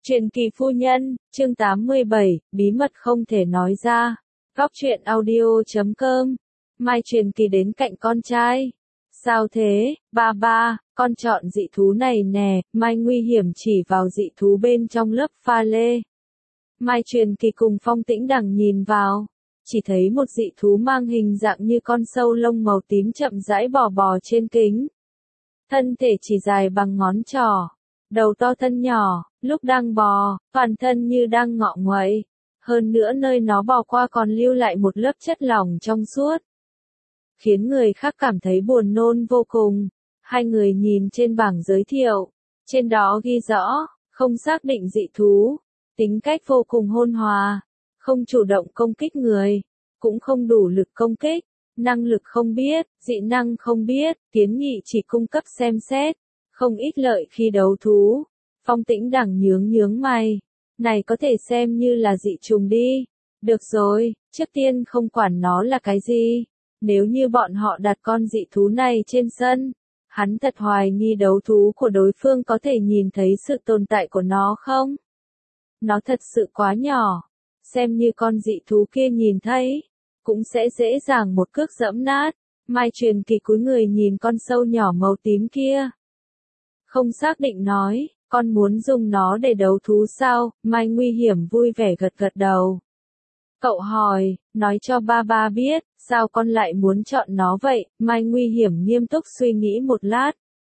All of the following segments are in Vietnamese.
Truyền kỳ phu nhân, chương 87, bí mật không thể nói ra. Góc truyện audio.com. Mai truyền kỳ đến cạnh con trai. Sao thế, ba, con chọn dị thú này nè. Mai nguy hiểm chỉ vào dị thú bên trong lớp pha lê. Mai truyền kỳ cùng Phong Tĩnh Đằng nhìn vào. Chỉ thấy một dị thú mang hình dạng như con sâu lông màu tím chậm rãi bò trên kính. Thân thể chỉ dài bằng ngón trỏ. Đầu to thân nhỏ, lúc đang bò, toàn thân như đang ngọ nguậy. Hơn nữa nơi nó bò qua còn lưu lại một lớp chất lỏng trong suốt. Khiến người khác cảm thấy buồn nôn vô cùng. Hai người nhìn trên bảng giới thiệu. Trên đó ghi rõ, không xác định dị thú. Tính cách vô cùng ôn hòa. Không chủ động công kích người. Cũng không đủ lực công kích. Năng lực không biết, dị năng không biết, kiến nghị chỉ cung cấp xem xét. Không ít lợi khi đấu thú. Phong Tĩnh Đằng nhướng mày. Này có thể xem như là dị trùng đi. Được rồi, trước tiên không quản nó là cái gì. Nếu như bọn họ đặt con dị thú này trên sân, hắn thật hoài nghi đấu thú của đối phương có thể nhìn thấy sự tồn tại của nó không? Nó thật sự quá nhỏ. Xem như con dị thú kia nhìn thấy, cũng sẽ dễ dàng một cước giẫm nát. Mai truyền kỳ cúi người nhìn con sâu nhỏ màu tím kia. Không xác định nói, con muốn dùng nó để đấu thú sao? Mai nguy hiểm vui vẻ gật đầu. Cậu hỏi, nói cho ba biết, sao con lại muốn chọn nó vậy? Mai nguy hiểm nghiêm túc suy nghĩ một lát.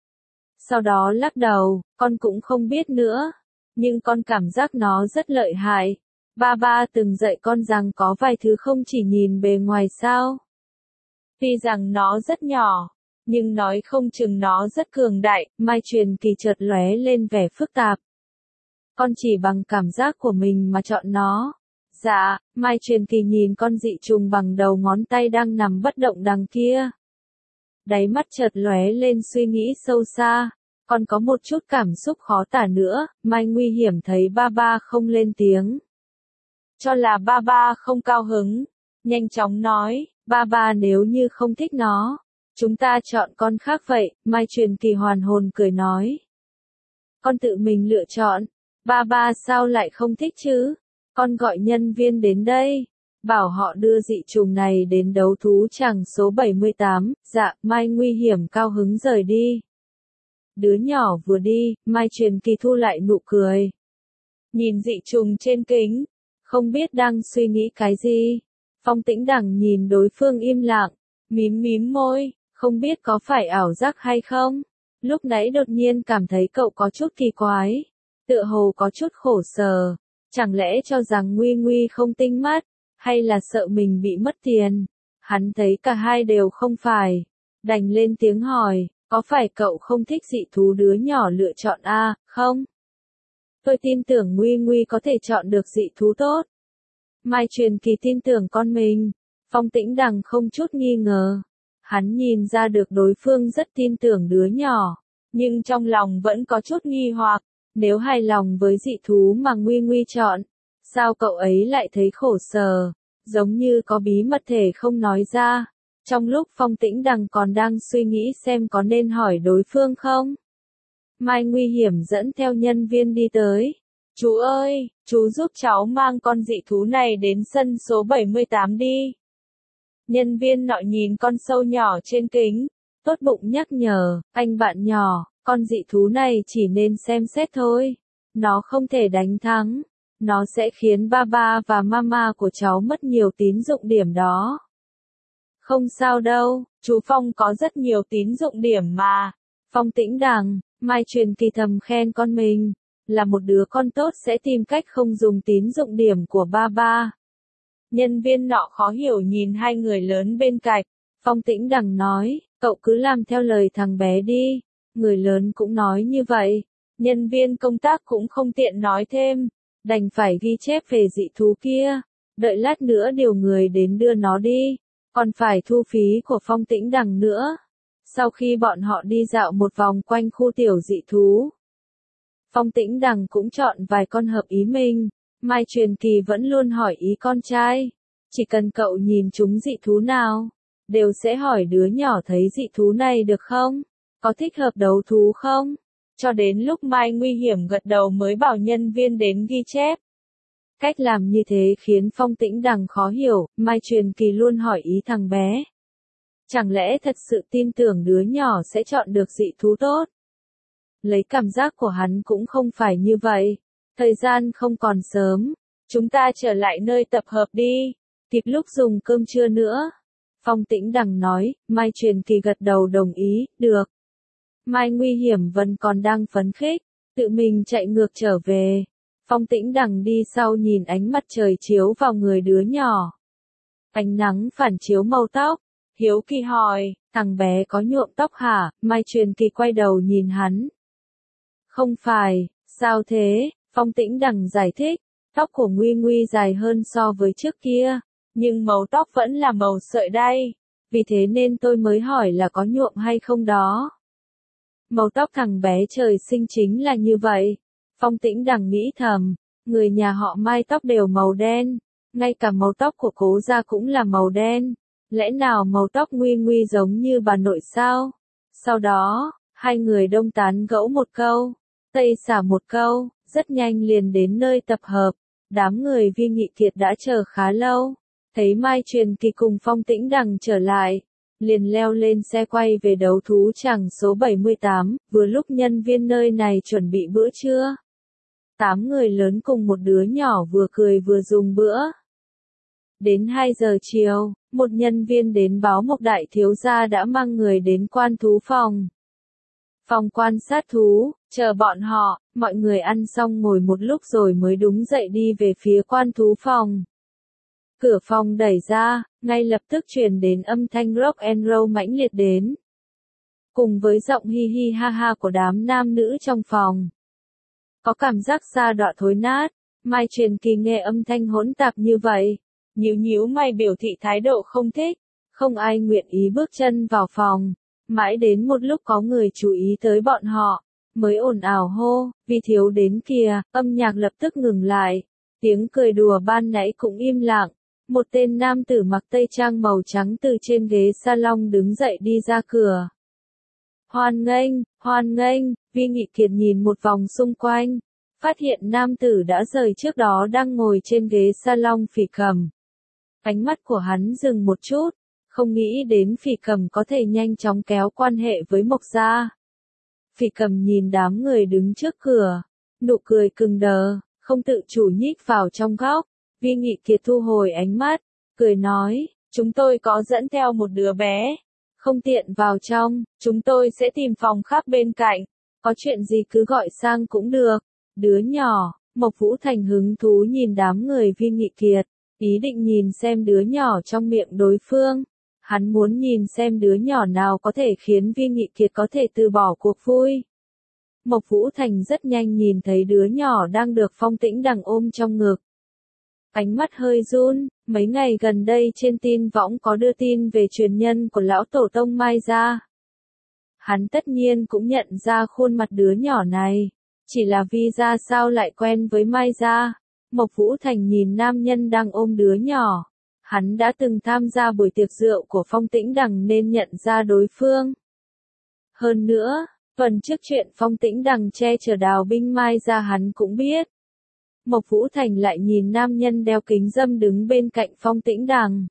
Sau đó lắc đầu, con cũng không biết nữa. Nhưng con cảm giác nó rất lợi hại. Ba từng dạy con rằng có vài thứ không chỉ nhìn bề ngoài sao. Tuy rằng nó rất nhỏ. Nhưng nói không chừng nó rất cường đại. Mai truyền kỳ chợt lóe lên vẻ phức tạp. Con chỉ bằng cảm giác của mình mà chọn nó. Dạ, Mai truyền kỳ nhìn con dị trùng bằng đầu ngón tay đang nằm bất động đằng kia. Đáy mắt chợt lóe lên suy nghĩ sâu xa. Còn có một chút cảm xúc khó tả nữa. Mai nguy hiểm thấy ba không lên tiếng. Cho là ba không cao hứng. Nhanh chóng nói, ba nếu như không thích nó. Chúng ta chọn con khác vậy. Mai truyền kỳ hoàn hồn cười nói. Con tự mình lựa chọn. Ba sao lại không thích chứ? Con gọi nhân viên đến đây. Bảo họ đưa dị trùng này đến đấu thú tràng số 78. Dạ, Mai nguy hiểm cao hứng rời đi. Đứa nhỏ vừa đi, Mai truyền kỳ thu lại nụ cười. Nhìn dị trùng trên kính. Không biết đang suy nghĩ cái gì. Phong Tĩnh Đằng nhìn đối phương im lặng. Mím môi. Không biết có phải ảo giác hay không? Lúc nãy đột nhiên cảm thấy cậu có chút kỳ quái. Tựa hồ có chút khổ sở. Chẳng lẽ cho rằng Nguy không tinh mắt? Hay là sợ mình bị mất tiền? Hắn thấy cả hai đều không phải. Đành lên tiếng hỏi. Có phải cậu không thích dị thú đứa nhỏ lựa chọn a, không? Tôi tin tưởng Nguy có thể chọn được dị thú tốt. Mai truyền kỳ tin tưởng con mình. Phong Tĩnh Đằng không chút nghi ngờ. Hắn nhìn ra được đối phương rất tin tưởng đứa nhỏ, nhưng trong lòng vẫn có chút nghi hoặc, nếu hài lòng với dị thú mà Nguy chọn, sao cậu ấy lại thấy khổ sở, giống như có bí mật thể không nói ra. Trong lúc Phong Tĩnh Đằng còn đang suy nghĩ xem có nên hỏi đối phương không, Mai nguy hiểm dẫn theo nhân viên đi tới. Chú ơi, chú giúp cháu mang con dị thú này đến sân số 78 đi. Nhân viên nọ nhìn con sâu nhỏ trên kính, tốt bụng nhắc nhở, anh bạn nhỏ, con dị thú này chỉ nên xem xét thôi. Nó không thể đánh thắng. Nó sẽ khiến ba và mama của cháu mất nhiều tín dụng điểm đó. Không sao đâu, chú Phong có rất nhiều tín dụng điểm mà. Phong Tĩnh Đằng, Mai truyền kỳ thầm khen con mình. Là một đứa con tốt sẽ tìm cách không dùng tín dụng điểm của ba. Nhân viên nọ khó hiểu nhìn hai người lớn bên cạnh. Phong Tĩnh Đằng nói, cậu cứ làm theo lời thằng bé đi. Người lớn cũng nói như vậy. Nhân viên công tác cũng không tiện nói thêm. Đành phải ghi chép về dị thú kia. Đợi lát nữa điều người đến đưa nó đi. Còn phải thu phí của Phong Tĩnh Đằng nữa. Sau khi bọn họ đi dạo một vòng quanh khu tiểu dị thú, Phong Tĩnh Đằng cũng chọn vài con hợp ý mình. Mai truyền kỳ vẫn luôn hỏi ý con trai. Chỉ cần cậu nhìn chúng dị thú nào, đều sẽ hỏi đứa nhỏ thấy dị thú này được không? Có thích hợp đấu thú không? cho đến lúc Mai nguy hiểm gật đầu mới bảo nhân viên đến ghi chép. Cách làm như thế khiến Phong Tĩnh Đằng khó hiểu, Mai Truyền Kỳ luôn hỏi ý thằng bé. Chẳng lẽ thật sự tin tưởng đứa nhỏ sẽ chọn được dị thú tốt? Lấy cảm giác của hắn cũng không phải như vậy. Thời gian không còn sớm. Chúng ta trở lại nơi tập hợp đi. Kịp lúc dùng cơm trưa nữa. Phong Tĩnh Đằng nói, Mai Truyền Kỳ gật đầu đồng ý, được. Mai nguy hiểm vẫn còn đang phấn khích, tự mình chạy ngược trở về. Phong Tĩnh Đằng đi sau nhìn ánh mặt trời chiếu vào người đứa nhỏ. Ánh nắng phản chiếu màu tóc. Hiếu kỳ hỏi, thằng bé có nhuộm tóc hả? Mai Truyền Kỳ quay đầu nhìn hắn. Không phải, sao thế? Phong Tĩnh Đằng giải thích, tóc của Nguy Nguy dài hơn so với trước kia, nhưng màu tóc vẫn là màu sợi đay, vì thế nên tôi mới hỏi là có nhuộm hay không đó. Màu tóc thằng bé trời sinh chính là như vậy. Phong Tĩnh Đằng nghĩ thầm, người nhà họ Mai tóc đều màu đen, ngay cả màu tóc của Cố gia cũng là màu đen, lẽ nào màu tóc Nguy Nguy giống như bà nội sao? Sau đó, hai người đông tán gẫu một câu, tây xả một câu, rất nhanh liền đến nơi tập hợp. Đám người Vi Nghị Kiệt đã chờ khá lâu, thấy Mai Truyền Kỳ cùng Phong Tĩnh Đằng trở lại, liền leo lên xe quay về đấu thú tràng số 78, vừa lúc nhân viên nơi này chuẩn bị bữa trưa. 8 người lớn cùng một đứa nhỏ vừa cười vừa dùng bữa. Đến 2 giờ chiều, một nhân viên đến báo Mộc đại thiếu gia đã mang người đến quan thú phòng. Phòng quan sát thú, chờ bọn họ, mọi người ăn xong ngồi một lúc rồi mới đúng dậy đi về phía quan thú phòng. Cửa phòng đẩy ra, ngay lập tức truyền đến âm thanh rock and roll mãnh liệt đến. Cùng với giọng hi hi ha ha của đám nam nữ trong phòng. Có cảm giác da đọa thối nát, Mai Truyền Kỳ nghe âm thanh hỗn tạp như vậy. Nhíu nhíu mày biểu thị thái độ không thích, không ai nguyện ý bước chân vào phòng. Mãi đến một lúc có người chú ý tới bọn họ, mới ồn ào hô, Vi thiếu đến kìa, âm nhạc lập tức ngừng lại. Tiếng cười đùa ban nãy cũng im lặng. Một tên nam tử mặc tây trang màu trắng từ trên ghế salon đứng dậy đi ra cửa. Hoan nghênh, Vi Nghị Kiệt nhìn một vòng xung quanh, phát hiện nam tử đã rời trước đó đang ngồi trên ghế salon Phỉ Cầm. Ánh mắt của hắn dừng một chút, không nghĩ đến Phỉ Cầm có thể nhanh chóng kéo quan hệ với Mộc gia. Phỉ Cầm nhìn đám người đứng trước cửa, nụ cười cứng đờ, không tự chủ nhích vào trong góc. Vi Nghị Kiệt thu hồi ánh mắt, cười nói, chúng tôi có dẫn theo một đứa bé, không tiện vào trong, chúng tôi sẽ tìm phòng khác bên cạnh, có chuyện gì cứ gọi sang cũng được. Đứa nhỏ, Mộc Vũ Thành hứng thú nhìn đám người Vi Nghị Kiệt, ý định nhìn xem đứa nhỏ trong miệng đối phương. Hắn muốn nhìn xem đứa nhỏ nào có thể khiến Vi Nghị Kiệt có thể từ bỏ cuộc vui. Mộc Vũ Thành rất nhanh nhìn thấy đứa nhỏ đang được Phong Tĩnh Đằng ôm trong ngực. Ánh mắt hơi run, mấy ngày gần đây trên tin võng có đưa tin về truyền nhân của lão tổ tông Mai gia. Hắn tất nhiên cũng nhận ra khuôn mặt đứa nhỏ này, chỉ là vì ra sao lại quen với Mai gia. Mộc Vũ Thành nhìn nam nhân đang ôm đứa nhỏ. Hắn đã từng tham gia buổi tiệc rượu của Phong Tĩnh Đằng nên nhận ra đối phương. Hơn nữa, tuần trước chuyện Phong Tĩnh Đằng che chở đào binh Mai gia hắn cũng biết. Mộc Vũ Thành lại nhìn nam nhân đeo kính râm đứng bên cạnh Phong Tĩnh Đằng.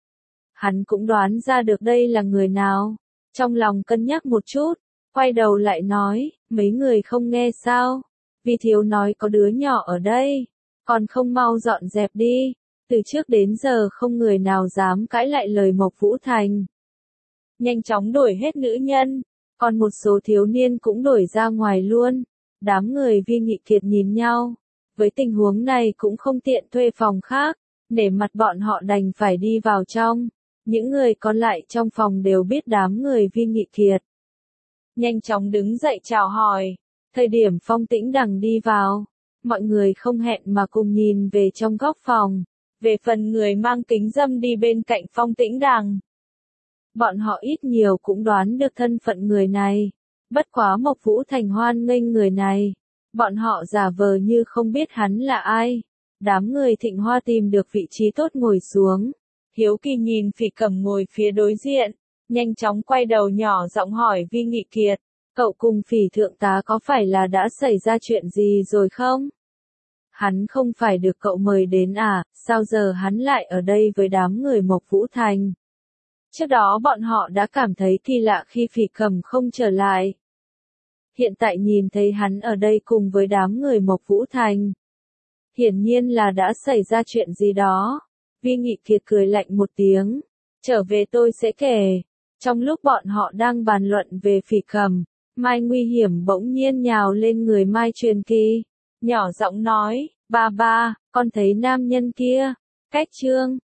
Hắn cũng đoán ra được đây là người nào. Trong lòng cân nhắc một chút, quay đầu lại nói, mấy người không nghe sao? Vi thiếu nói có đứa nhỏ ở đây, còn không mau dọn dẹp đi. Từ trước đến giờ không người nào dám cãi lại lời Mộc Vũ Thành. Nhanh chóng đuổi hết nữ nhân, còn một số thiếu niên cũng đuổi ra ngoài luôn. Đám người Vi Nghị Kiệt nhìn nhau. Với tình huống này cũng không tiện thuê phòng khác, để mặt bọn họ đành phải đi vào trong. Những người còn lại trong phòng đều biết đám người Vi Nghị Kiệt. Nhanh chóng đứng dậy chào hỏi. Thời điểm Phong Tĩnh Đằng đi vào, mọi người không hẹn mà cùng nhìn về trong góc phòng. Về phần người mang kính râm đi bên cạnh Phong Tĩnh Đằng, bọn họ ít nhiều cũng đoán được thân phận người này. Bất quá Mộc Vũ Thành hoan nghênh người này. Bọn họ giả vờ như không biết hắn là ai. Đám người Thịnh Hoa tìm được vị trí tốt ngồi xuống. Hiếu kỳ nhìn Phỉ Cầm ngồi phía đối diện, nhanh chóng quay đầu nhỏ giọng hỏi Vi Nghị Kiệt, Cậu cùng Phỉ thượng tá có phải là đã xảy ra chuyện gì rồi không? Hắn không phải được cậu mời đến à, sao giờ hắn lại ở đây với đám người Mộc Vũ Thành? Trước đó bọn họ đã cảm thấy kỳ lạ khi Phỉ Cầm không trở lại. Hiện tại nhìn thấy hắn ở đây cùng với đám người Mộc Vũ Thành. Hiển nhiên là đã xảy ra chuyện gì đó. Vi Nghị Kiệt cười lạnh một tiếng. Trở về tôi sẽ kể. Trong lúc bọn họ đang bàn luận về Phỉ Cầm, Mai Nguy Hiểm bỗng nhiên nhào lên người Mai Truyền Kỳ. Nhỏ giọng nói, ba ba, con thấy nam nhân kia. Cách Trương,